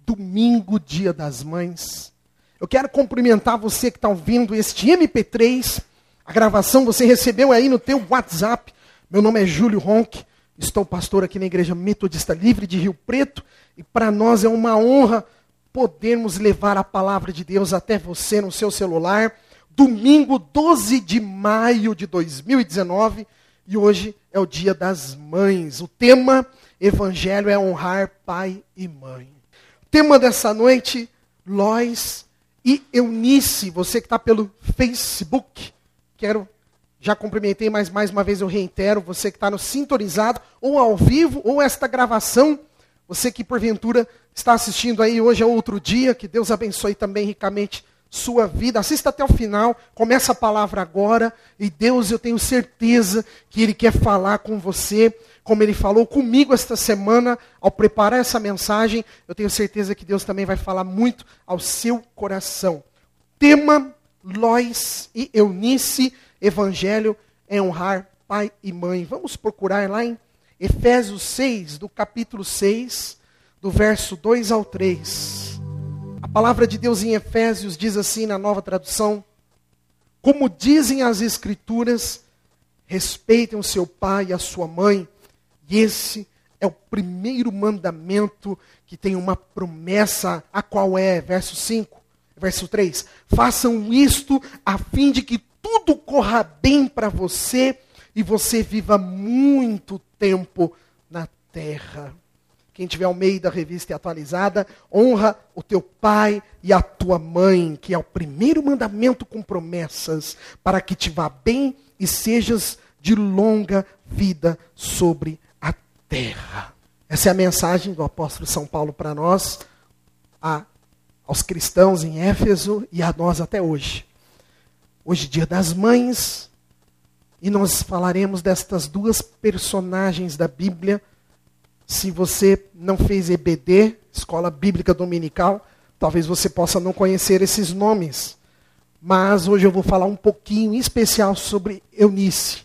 domingo, Dia das Mães. Eu quero cumprimentar você que está ouvindo este MP3. A gravação você recebeu aí no teu WhatsApp. Meu nome é Júlio Ronck. Estou pastor aqui na Igreja Metodista Livre de Rio Preto. E para nós é uma honra podermos levar a palavra de Deus até você no seu celular. Domingo, 12 de maio de 2019. E hoje é o Dia das Mães. O tema, Evangelho, é honrar pai e mãe. O tema dessa noite, Lois e Eunice. Você que está pelo Facebook, já cumprimentei, mas mais uma vez eu reitero, você que está no sintonizado, ou ao vivo, ou esta gravação, você que porventura está assistindo aí, hoje é outro dia, que Deus abençoe também ricamente sua vida. Assista até o final, começa a palavra agora, e Deus, eu tenho certeza que Ele quer falar com você, como Ele falou comigo esta semana, ao preparar essa mensagem, eu tenho certeza que Deus também vai falar muito ao seu coração. Tema, Lois e Eunice, Evangelho é honrar pai e mãe. Vamos procurar lá em Efésios 6, do capítulo 6, do verso 2 ao 3. A palavra de Deus em Efésios diz assim na Nova Tradução: como dizem as Escrituras, respeitem o seu pai e a sua mãe. E esse é o primeiro mandamento que tem uma promessa, a qual é, verso 5, verso 3. Façam isto a fim de que tudo corra bem para você e você viva muito tempo na terra. Quem tiver ao meio da revista atualizada, honra o teu pai e a tua mãe, que é o primeiro mandamento com promessas, para que te vá bem e sejas de longa vida sobre a terra. Essa é a mensagem do apóstolo São Paulo para nós, aos cristãos em Éfeso e a nós até hoje. Hoje, Dia das Mães, e nós falaremos destas duas personagens da Bíblia. Se você não fez EBD, Escola Bíblica Dominical, talvez você possa não conhecer esses nomes. Mas hoje eu vou falar um pouquinho em especial sobre Eunice.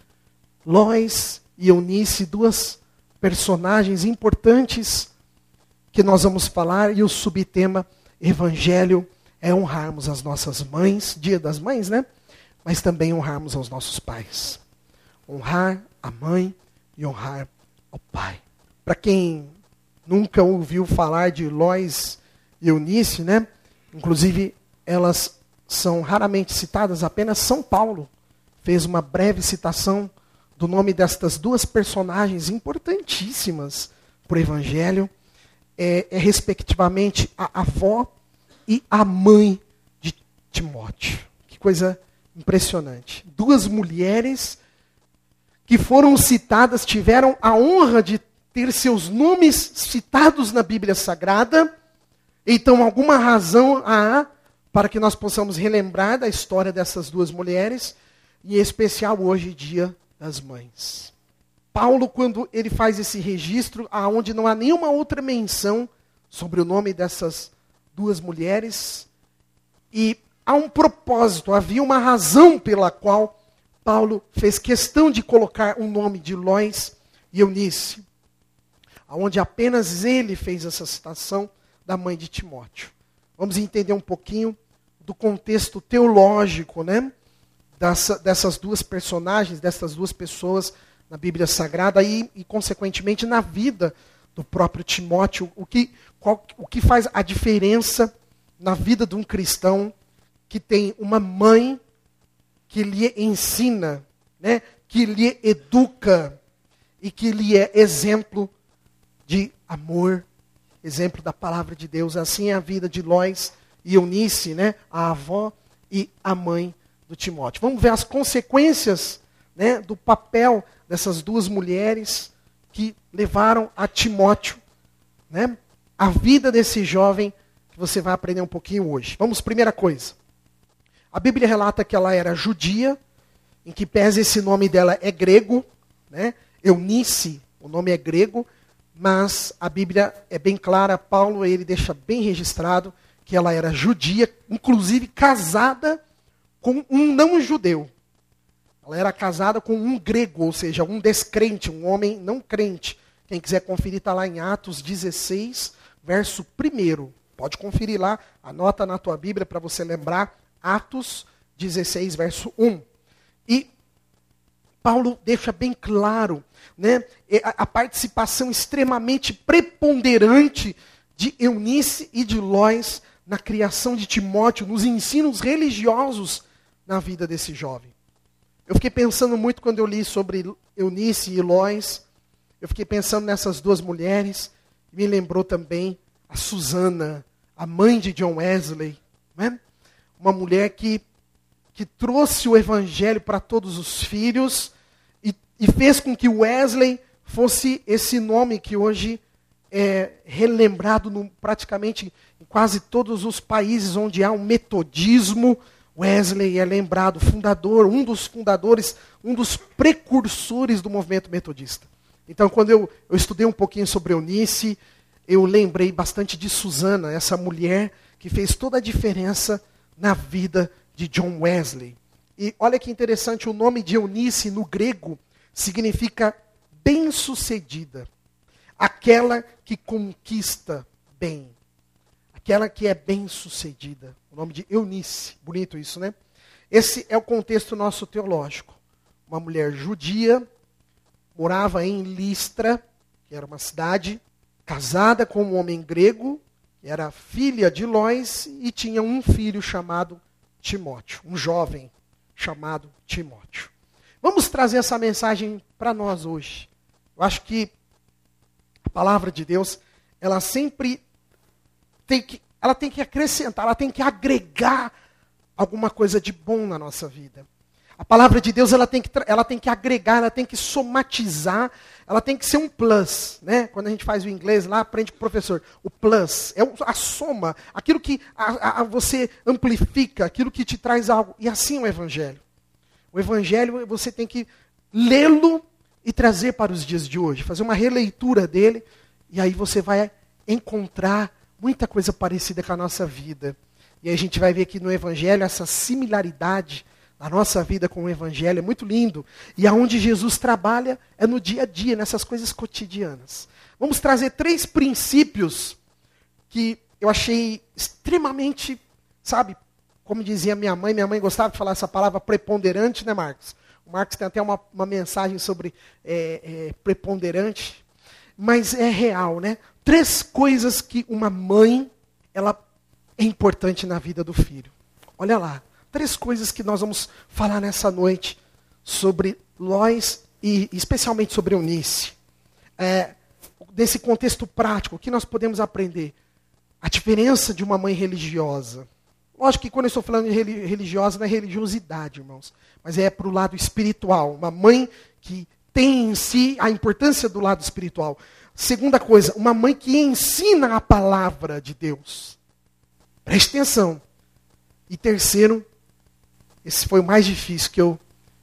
Lois e Eunice, duas personagens importantes que nós vamos falar. E o subtema, Evangelho, é honrarmos as nossas mães, Dia das Mães, né? Mas também honrarmos aos nossos pais. Honrar a mãe e honrar ao pai. Para quem nunca ouviu falar de Lois e Eunice, né? Inclusive, elas são raramente citadas, apenas São Paulo fez uma breve citação do nome destas duas personagens importantíssimas para o Evangelho. É respectivamente a avó e a mãe de Timóteo. Que coisa impressionante. Duas mulheres que foram citadas, tiveram a honra de ter seus nomes citados na Bíblia Sagrada. Então, alguma razão há para que nós possamos relembrar da história dessas duas mulheres, e em especial hoje, Dia das Mães. Paulo, quando ele faz esse registro, onde não há nenhuma outra menção sobre o nome dessas duas mulheres, e há um propósito, havia uma razão pela qual Paulo fez questão de colocar o nome de Lois e Eunice, onde apenas ele fez essa citação da mãe de Timóteo. Vamos entender um pouquinho do contexto teológico, né, dessas duas personagens, dessas duas pessoas na Bíblia Sagrada e consequentemente, na vida do próprio Timóteo. O que faz a diferença na vida de um cristão que tem uma mãe que lhe ensina, né, que lhe educa e que lhe é exemplo de amor, exemplo da palavra de Deus. Assim é a vida de Lois e Eunice, né, a avó e a mãe do Timóteo. Vamos ver as consequências, né, do papel dessas duas mulheres que levaram a Timóteo, né, a vida desse jovem que você vai aprender um pouquinho hoje. Vamos, primeira coisa. A Bíblia relata que ela era judia, em que pese esse nome dela é grego, né, Eunice, o nome é grego, mas a Bíblia é bem clara, Paulo ele deixa bem registrado que ela era judia, inclusive casada com um não-judeu. Ela era casada com um grego, ou seja, um descrente, um homem não crente. Quem quiser conferir, está lá em Atos 16, verso 1. Pode conferir lá, anota na tua Bíblia para você lembrar, Atos 16, verso 1. E Paulo deixa bem claro, né, a participação extremamente preponderante de Eunice e de Lóis na criação de Timóteo, nos ensinos religiosos na vida desse jovem. Eu fiquei pensando muito quando eu li sobre Eunice e Lóis, eu fiquei pensando nessas duas mulheres, me lembrou também a Susana, a mãe de John Wesley, né? Uma mulher que trouxe o evangelho para todos os filhos e fez com que Wesley fosse esse nome que hoje é relembrado praticamente em quase todos os países onde há um metodismo. Wesley é lembrado, um dos fundadores, um dos precursores do movimento metodista. Então, quando eu estudei um pouquinho sobre Eunice, eu lembrei bastante de Susana, essa mulher que fez toda a diferença na vida de John Wesley. E olha que interessante, o nome de Eunice no grego significa bem-sucedida. Aquela que conquista bem. Aquela que é bem-sucedida. O nome de Eunice. Bonito isso, né? Esse é o contexto nosso teológico. Uma mulher judia, morava em Listra, que era uma cidade, casada com um homem grego, que era filha de Lóis, e tinha um filho chamado Timóteo, um jovem chamado Timóteo. Vamos trazer essa mensagem para nós hoje. Eu acho que a palavra de Deus, ela sempre tem que acrescentar, ela tem que agregar alguma coisa de bom na nossa vida. A palavra de Deus, ela tem que agregar, ela tem que somatizar, ela tem que ser um plus, né? Quando a gente faz o inglês lá, aprende com o professor. O plus é a soma, aquilo que você amplifica, aquilo que te traz algo. E assim o evangelho. O evangelho, você tem que lê-lo e trazer para os dias de hoje, fazer uma releitura dele, e aí você vai encontrar muita coisa parecida com a nossa vida. E aí a gente vai ver que no evangelho essa similaridade a nossa vida com o evangelho é muito lindo. E aonde Jesus trabalha é no dia a dia, nessas coisas cotidianas. Vamos trazer 3 princípios que eu achei extremamente, sabe, como dizia minha mãe gostava de falar essa palavra preponderante, né, Marcos? O Marcos tem até uma mensagem sobre preponderante, mas é real, né? 3 coisas que uma mãe, ela é importante na vida do filho. Olha lá. 3 coisas que nós vamos falar nessa noite sobre Lóis e especialmente sobre Eunice. Desse contexto prático, o que nós podemos aprender? A diferença de uma mãe religiosa. Lógico que quando eu estou falando de religiosa, não é religiosidade, irmãos. Mas é para o lado espiritual. Uma mãe que tem em si a importância do lado espiritual. Segunda coisa, uma mãe que ensina a palavra de Deus. Preste atenção. E terceiro, esse foi o mais difícil, que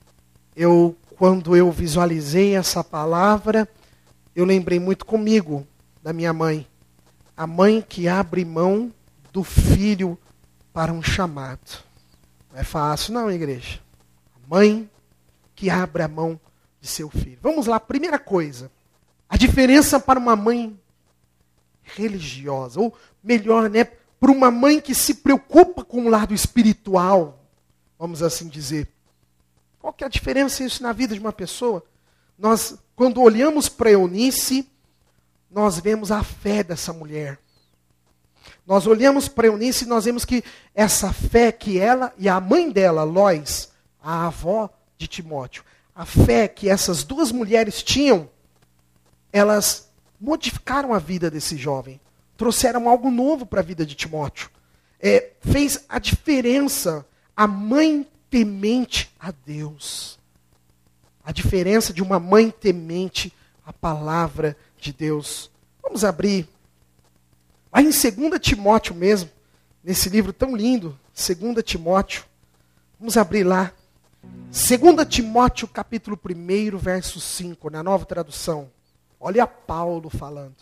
quando eu visualizei essa palavra, eu lembrei muito comigo da minha mãe. A mãe que abre mão do filho para um chamado. Não é fácil não, igreja. A mãe que abre a mão de seu filho. Vamos lá, primeira coisa. A diferença para uma mãe religiosa, ou melhor, né, para uma mãe que se preocupa com o lado espiritual, vamos assim dizer. Qual que é a diferença isso na vida de uma pessoa? Nós, quando olhamos para Eunice, nós vemos a fé dessa mulher. Nós olhamos para Eunice e nós vemos que essa fé que ela e a mãe dela, Lóis, a avó de Timóteo, a fé que essas 2 mulheres tinham, elas modificaram a vida desse jovem. Trouxeram algo novo para a vida de Timóteo. Fez a diferença a mãe temente a Deus. A diferença de uma mãe temente à palavra de Deus. Vamos abrir lá em 2 Timóteo mesmo, nesse livro tão lindo, 2 Timóteo. Vamos abrir lá. 2 Timóteo, capítulo 1, verso 5, na Nova Tradução. Olha Paulo falando.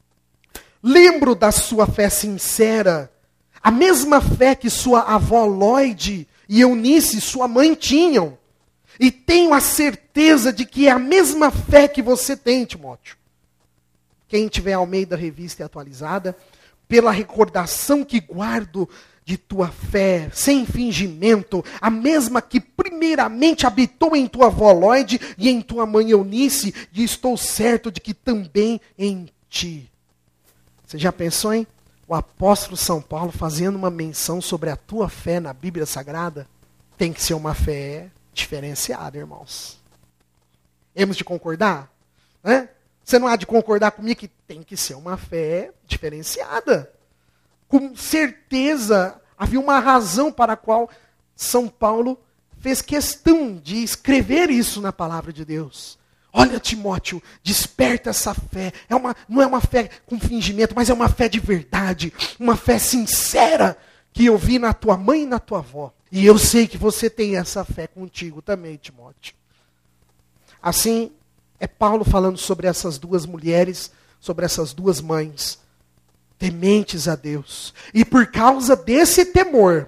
Lembro da sua fé sincera, a mesma fé que sua avó Lloyd e Eunice, sua mãe, tinham. E tenho a certeza de que é a mesma fé que você tem, Timóteo. Quem tiver Almeida Revista e Atualizada, pela recordação que guardo de tua fé, sem fingimento, a mesma que primeiramente habitou em tua avó Lóide e em tua mãe Eunice, e estou certo de que também em ti. Você já pensou, hein? O apóstolo São Paulo fazendo uma menção sobre a tua fé na Bíblia Sagrada? Tem que ser uma fé diferenciada, irmãos. Hemos de concordar? Né? Você não há de concordar comigo que tem que ser uma fé diferenciada. Com certeza, havia uma razão para a qual São Paulo fez questão de escrever isso na palavra de Deus. Olha, Timóteo, desperta essa fé. Não é uma fé com fingimento, mas é uma fé de verdade. Uma fé sincera que eu vi na tua mãe e na tua avó. E eu sei que você tem essa fé contigo também, Timóteo. Assim, é Paulo falando sobre essas duas mulheres, sobre essas duas mães, tementes a Deus. E por causa desse temor,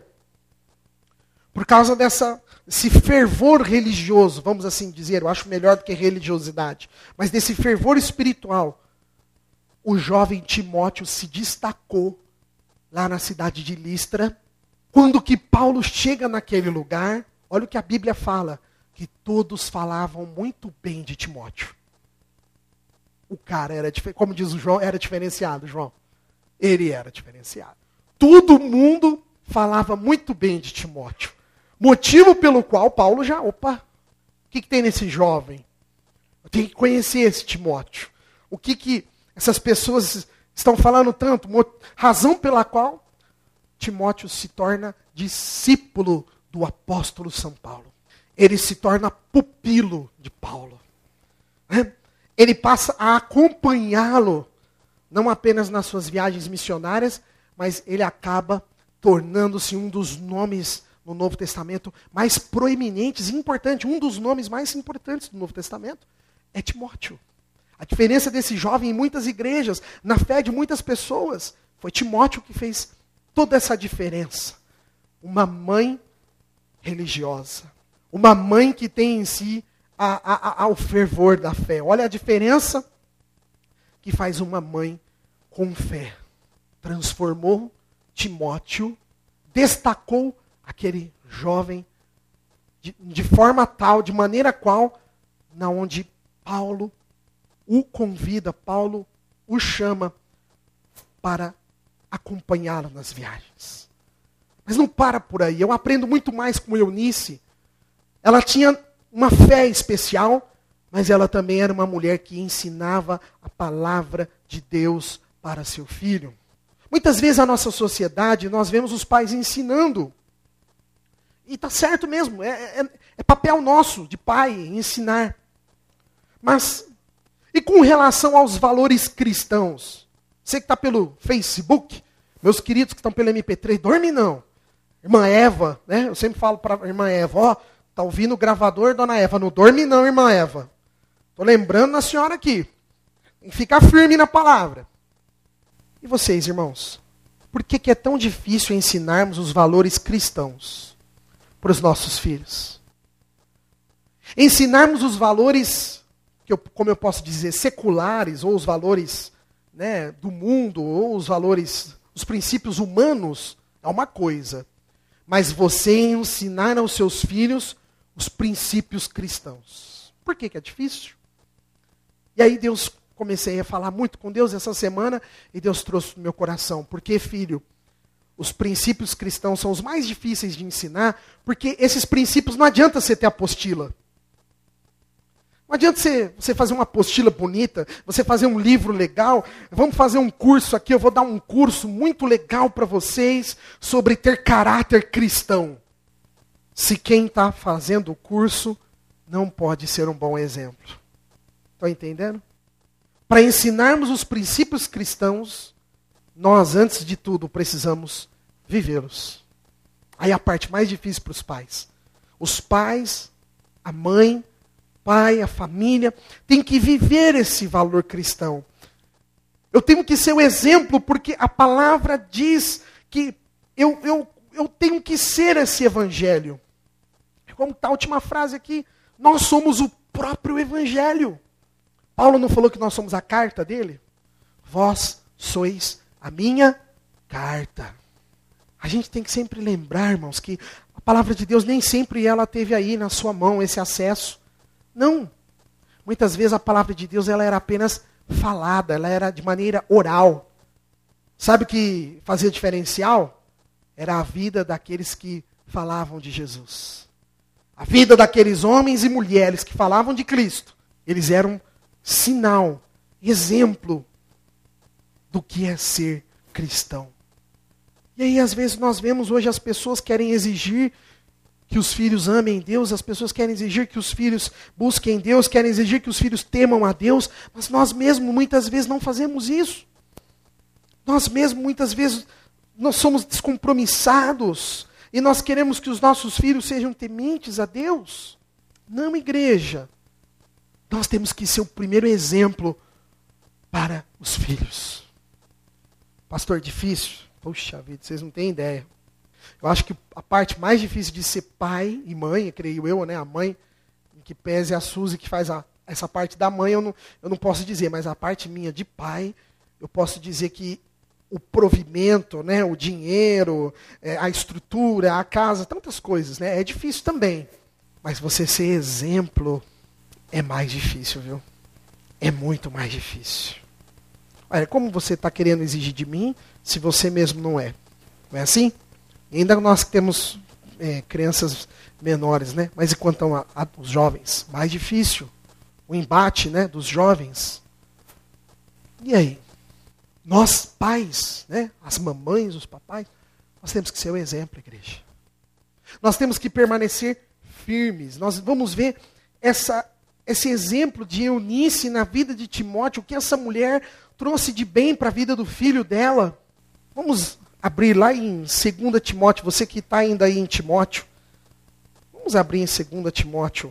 por causa desse fervor religioso, vamos assim dizer, eu acho melhor do que religiosidade, mas desse fervor espiritual, o jovem Timóteo se destacou lá na cidade de Listra. Quando que Paulo chega naquele lugar, olha o que a Bíblia fala, que todos falavam muito bem de Timóteo. O cara era, como diz o João, era diferenciado, João. Ele era diferenciado. Todo mundo falava muito bem de Timóteo. Motivo pelo qual Paulo o que tem nesse jovem? Eu tenho que conhecer esse Timóteo. O que essas pessoas estão falando tanto? Razão pela qual Timóteo se torna discípulo do apóstolo São Paulo. Ele se torna pupilo de Paulo. Ele passa a acompanhá-lo, não apenas nas suas viagens missionárias, mas ele acaba tornando-se um dos nomes no Novo Testamento mais proeminentes e importantes. Um dos nomes mais importantes do Novo Testamento é Timóteo. A diferença desse jovem em muitas igrejas, na fé de muitas pessoas, foi Timóteo que fez toda essa diferença. Uma mãe religiosa. Uma mãe que tem em si o fervor da fé. Olha a diferença que faz uma mãe com fé. Transformou Timóteo, destacou aquele jovem de forma tal, de maneira qual, na onde Paulo o convida, Paulo o chama para acompanhá-lo nas viagens. Mas não para por aí. Eu aprendo muito mais com Eunice. Ela tinha uma fé especial, mas ela também era uma mulher que ensinava a palavra de Deus para seu filho. Muitas vezes na nossa sociedade nós vemos os pais ensinando. E está certo mesmo, é papel nosso de pai ensinar. Mas, e com relação aos valores cristãos? Você que está pelo Facebook, meus queridos que estão pelo MP3, dorme não. Irmã Eva, né? Eu sempre falo para a irmã Eva, está ouvindo o gravador, dona Eva, não dorme não, irmã Eva. Estou lembrando a senhora aqui. Tem que ficar firme na palavra. E vocês, irmãos? Por que é tão difícil ensinarmos os valores cristãos para os nossos filhos? Ensinarmos os valores, como eu posso dizer, seculares, ou os valores, né, do mundo, ou os valores, os princípios humanos, é uma coisa. Mas você ensinar aos seus filhos os princípios cristãos. Por que é difícil? E aí comecei a falar muito com Deus essa semana, e Deus trouxe no meu coração. Porque, filho, os princípios cristãos são os mais difíceis de ensinar, porque esses princípios não adianta você ter apostila. Não adianta você fazer uma apostila bonita, você fazer um livro legal. Vamos fazer um curso aqui, eu vou dar um curso muito legal para vocês sobre ter caráter cristão. Se quem está fazendo o curso não pode ser um bom exemplo. Estão entendendo? Para ensinarmos os princípios cristãos, nós, antes de tudo, precisamos vivê-los. Aí a parte mais difícil para os pais. Os pais, a mãe, pai, a família, tem que viver esse valor cristão. Eu tenho que ser o exemplo, porque a palavra diz que eu tenho que ser esse evangelho. Como está a última frase aqui? Nós somos o próprio evangelho. Paulo não falou que nós somos a carta dele? Vós sois a minha carta. A gente tem que sempre lembrar, irmãos, que a palavra de Deus nem sempre ela teve aí na sua mão esse acesso. Não. Muitas vezes a palavra de Deus ela era apenas falada, ela era de maneira oral. Sabe o que fazia diferencial? Era a vida daqueles que falavam de Jesus. A vida daqueles homens e mulheres que falavam de Cristo. Eles eram sinal, exemplo do que é ser cristão. E aí, às vezes, nós vemos hoje as pessoas querem exigir que os filhos amem Deus, as pessoas querem exigir que os filhos busquem Deus, querem exigir que os filhos temam a Deus, mas nós mesmos, muitas vezes, não fazemos isso. Nós mesmos, muitas vezes, nós somos descompromissados e nós queremos que os nossos filhos sejam tementes a Deus. Não, igreja. Nós temos que ser o primeiro exemplo para os filhos. Pastor, difícil? Puxa vida, vocês não têm ideia. Eu acho que a parte mais difícil de ser pai e mãe, creio eu, né? A mãe, em que pese a Suzy, que faz essa parte da mãe, eu não posso dizer, mas a parte minha de pai, eu posso dizer que o provimento, né? O dinheiro, a estrutura, a casa, tantas coisas, né? É difícil também. Mas você ser exemplo é mais difícil, viu? É muito mais difícil. Olha, como você está querendo exigir de mim, se você mesmo não é? Não é assim? E ainda nós que temos crianças menores, né? Mas e quanto aos jovens? Mais difícil. O embate, né, dos jovens. E aí? Nós, pais, né? As mamães, os papais, nós temos que ser o exemplo, igreja. Nós temos que permanecer firmes. Nós vamos ver esse exemplo de Eunice na vida de Timóteo, o que essa mulher trouxe de bem para a vida do filho dela. Vamos abrir lá em 2 Timóteo, você que está ainda aí em Timóteo. Vamos abrir em 2 Timóteo,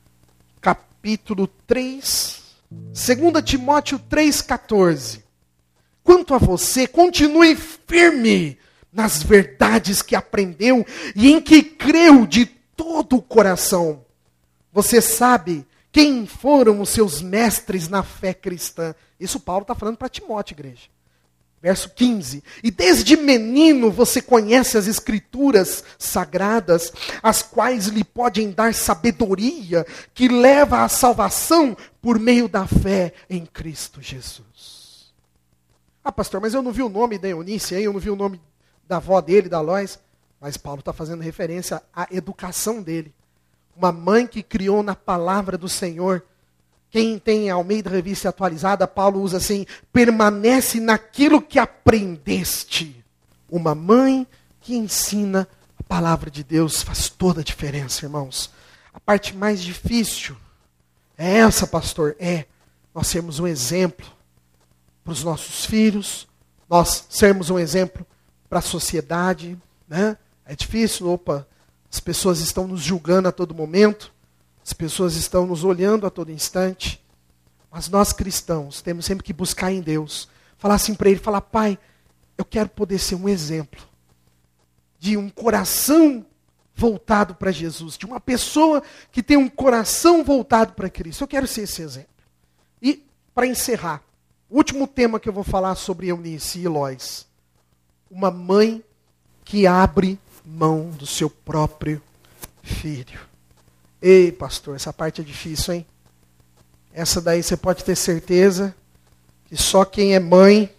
capítulo 3. 2 Timóteo 3,14. Quanto a você, continue firme nas verdades que aprendeu e em que creu de todo o coração. Você sabe quem foram os seus mestres na fé cristã. Isso Paulo está falando para Timóteo, igreja. Verso 15. E desde menino você conhece as escrituras sagradas, as quais lhe podem dar sabedoria, que leva à salvação por meio da fé em Cristo Jesus. Ah, pastor, mas eu não vi o nome da Eunice aí, eu não vi o nome da avó dele, da Lois. Mas Paulo está fazendo referência à educação dele. Uma mãe que criou na palavra do Senhor. Quem tem a Almeida Revista Atualizada, Paulo usa assim, permanece naquilo que aprendeste. Uma mãe que ensina a palavra de Deus faz toda a diferença, irmãos. A parte mais difícil é essa, pastor, nós sermos um exemplo para os nossos filhos, nós sermos um exemplo para a sociedade, né? É difícil, as pessoas estão nos julgando a todo momento, as pessoas estão nos olhando a todo instante, mas nós cristãos temos sempre que buscar em Deus, falar assim para Ele, falar, Pai, eu quero poder ser um exemplo de um coração voltado para Jesus, de uma pessoa que tem um coração voltado para Cristo. Eu quero ser esse exemplo. E, para encerrar, o último tema que eu vou falar sobre Eunice e Lois, uma mãe que abre mão do seu próprio filho. Ei, pastor, essa parte é difícil, hein? Essa daí você pode ter certeza que só quem é mãe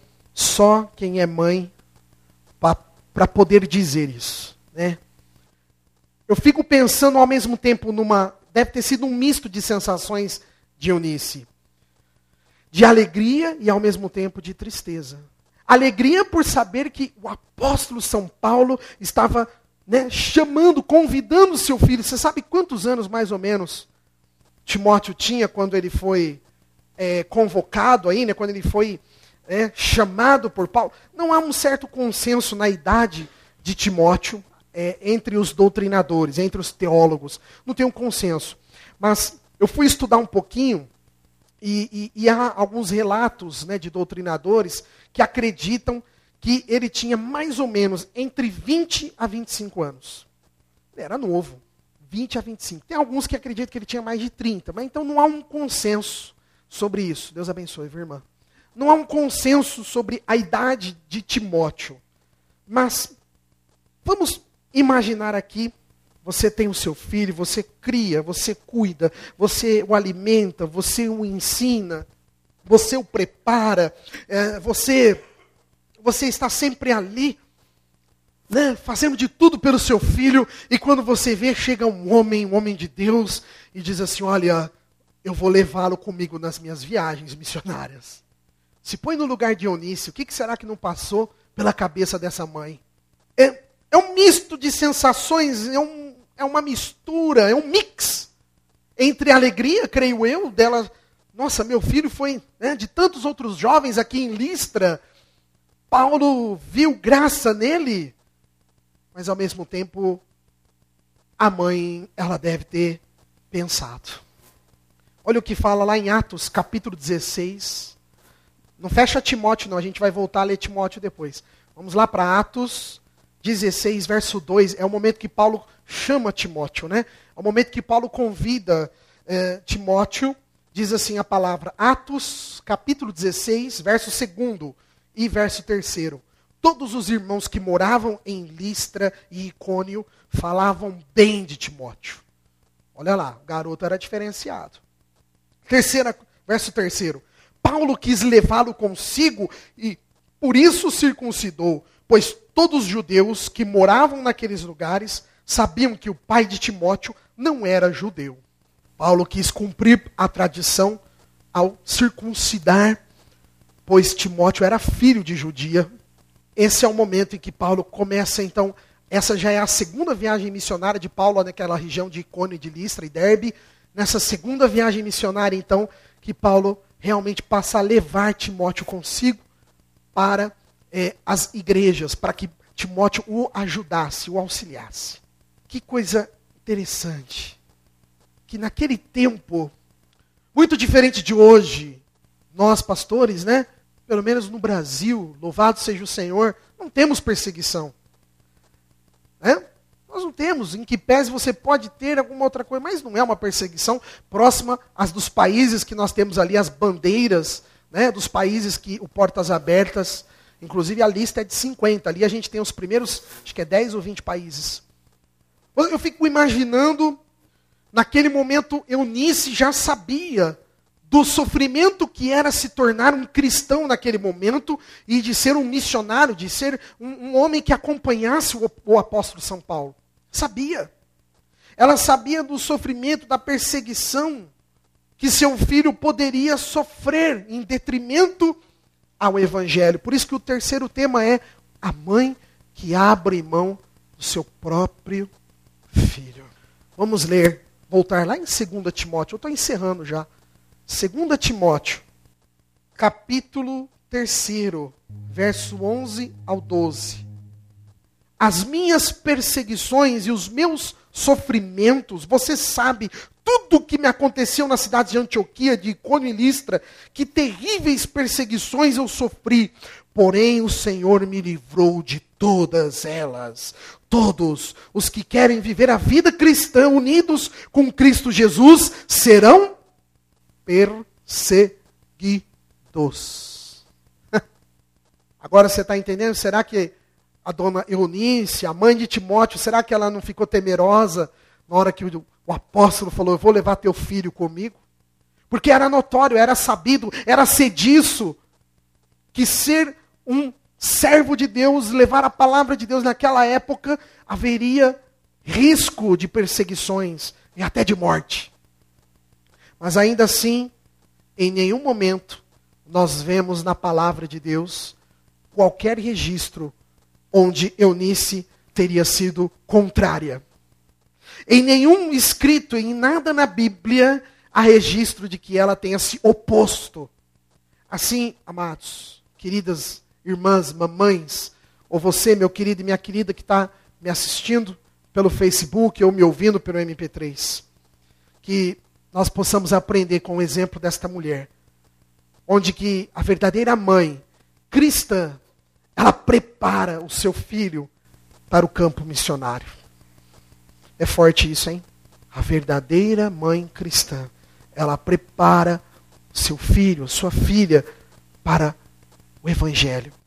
para poder dizer isso, né? Eu fico pensando ao mesmo tempo deve ter sido um misto de sensações de Eunice. De alegria e ao mesmo tempo de tristeza. Alegria por saber que o apóstolo São Paulo estava, chamando, convidando o seu filho. Você sabe quantos anos mais ou menos Timóteo tinha quando ele foi convocado aí, quando ele foi chamado por Paulo? Não há um certo consenso na idade de Timóteo entre os doutrinadores, entre os teólogos. Não tem um consenso. Mas eu fui estudar um pouquinho e há alguns relatos de doutrinadores que acreditam que ele tinha mais ou menos entre 20 a 25 anos. Ele era novo, 20 a 25. Tem alguns que acreditam que ele tinha mais de 30, mas então não há um consenso sobre isso. Deus abençoe, viu, irmã? Não há um consenso sobre a idade de Timóteo. Mas vamos imaginar aqui, você tem o seu filho, você cria, você cuida, você o alimenta, você o ensina, você o prepara, você está sempre ali, né, fazendo de tudo pelo seu filho, e quando você vê, chega um homem de Deus, e diz assim, olha, eu vou levá-lo comigo nas minhas viagens missionárias. Se põe no lugar de Eunice, o que será que não passou pela cabeça dessa mãe? É um misto de sensações, é uma mistura, é um mix entre a alegria, creio eu, dela, nossa, meu filho foi, né, de tantos outros jovens aqui em Listra, Paulo viu graça nele, mas ao mesmo tempo, a mãe, ela deve ter pensado. Olha o que fala lá em Atos, capítulo 16. Não fecha Timóteo não, a gente vai voltar a ler Timóteo depois. Vamos lá para Atos 16, verso 2. É o momento que Paulo chama Timóteo, né? É o momento que Paulo convida Timóteo. Diz assim a palavra, Atos, capítulo 16, verso 2 e verso 3. Todos os irmãos que moravam em Listra e Icônio falavam bem de Timóteo. Olha lá, o garoto era diferenciado. Verso 3. Paulo quis levá-lo consigo e por isso circuncidou, pois todos os judeus que moravam naqueles lugares sabiam que o pai de Timóteo não era judeu. Paulo quis cumprir a tradição ao circuncidar, pois Timóteo era filho de judia. Esse é o momento em que Paulo começa, então, essa já é a segunda viagem missionária de Paulo naquela região de Icônio, de Listra e Derbe. Nessa segunda viagem missionária, então, que Paulo realmente passa a levar Timóteo consigo para as igrejas, para que Timóteo o ajudasse, o auxiliasse. Que coisa interessante. Que naquele tempo, muito diferente de hoje, nós pastores, né? Pelo menos no Brasil, louvado seja o Senhor, não temos perseguição. Né? Nós não temos, em que pese você pode ter alguma outra coisa, mas não é uma perseguição próxima às dos países que nós temos ali, as bandeiras, né, dos países que o Portas Abertas, inclusive a lista é de 50, ali a gente tem os primeiros, acho que é 10 ou 20 países. Eu fico imaginando, naquele momento, Eunice já sabia do sofrimento que era se tornar um cristão naquele momento e de ser um missionário, de ser um homem que acompanhasse o apóstolo São Paulo. Sabia. Ela sabia do sofrimento, da perseguição que seu filho poderia sofrer em detrimento ao evangelho. Por isso que o terceiro tema é a mãe que abre mão do seu próprio filho. Vamos ler, voltar lá em 2 Timóteo. Eu estou encerrando já. 2 Timóteo, capítulo 3, verso 11 ao 12. As minhas perseguições e os meus sofrimentos, você sabe, tudo o que me aconteceu na cidade de Antioquia, de Icônio e Listra, que terríveis perseguições eu sofri, porém o Senhor me livrou de todas elas. Todos os que querem viver a vida cristã unidos com Cristo Jesus serão perseguidos. Agora você está entendendo? Será que a dona Eunice, a mãe de Timóteo, será que ela não ficou temerosa na hora que o apóstolo falou, eu vou levar teu filho comigo? Porque era notório, era sabido, era sediço que ser um servo de Deus, levar a palavra de Deus naquela época, haveria risco de perseguições e até de morte. Mas ainda assim, em nenhum momento, nós vemos na palavra de Deus qualquer registro onde Eunice teria sido contrária. Em nenhum escrito, em nada na Bíblia, há registro de que ela tenha se oposto. Assim, amados, queridas irmãs, mamães, ou você, meu querido e minha querida, que está me assistindo pelo Facebook ou me ouvindo pelo MP3, que nós possamos aprender com o exemplo desta mulher, onde que a verdadeira mãe cristã, ela prepara o seu filho para o campo missionário. É forte isso, hein? A verdadeira mãe cristã, ela prepara seu filho, sua filha, para o evangelho.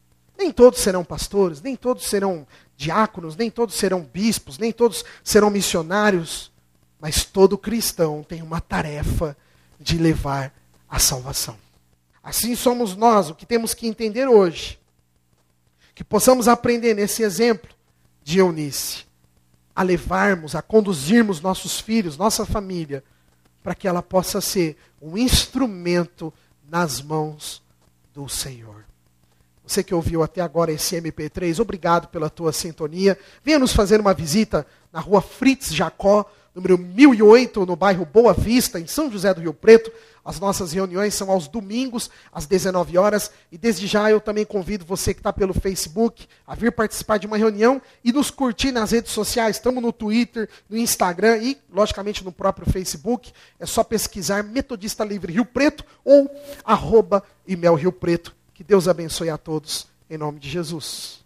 Nem todos serão pastores, nem todos serão diáconos, nem todos serão bispos, nem todos serão missionários, mas todo cristão tem uma tarefa de levar a salvação. Assim somos nós, o que temos que entender hoje, que possamos aprender nesse exemplo de Eunice, a levarmos, a conduzirmos nossos filhos, nossa família, para que ela possa ser um instrumento nas mãos do Senhor. Você que ouviu até agora esse MP3, obrigado pela tua sintonia. Venha nos fazer uma visita na rua Fritz Jacó, número 1008, no bairro Boa Vista, em São José do Rio Preto. As nossas reuniões são aos domingos, às 19 horas. E desde já eu também convido você que está pelo Facebook a vir participar de uma reunião e nos curtir nas redes sociais. Estamos no Twitter, no Instagram e, logicamente, no próprio Facebook. É só pesquisar Metodista Livre Rio Preto ou @ImelRioPreto. Que Deus abençoe a todos, em nome de Jesus.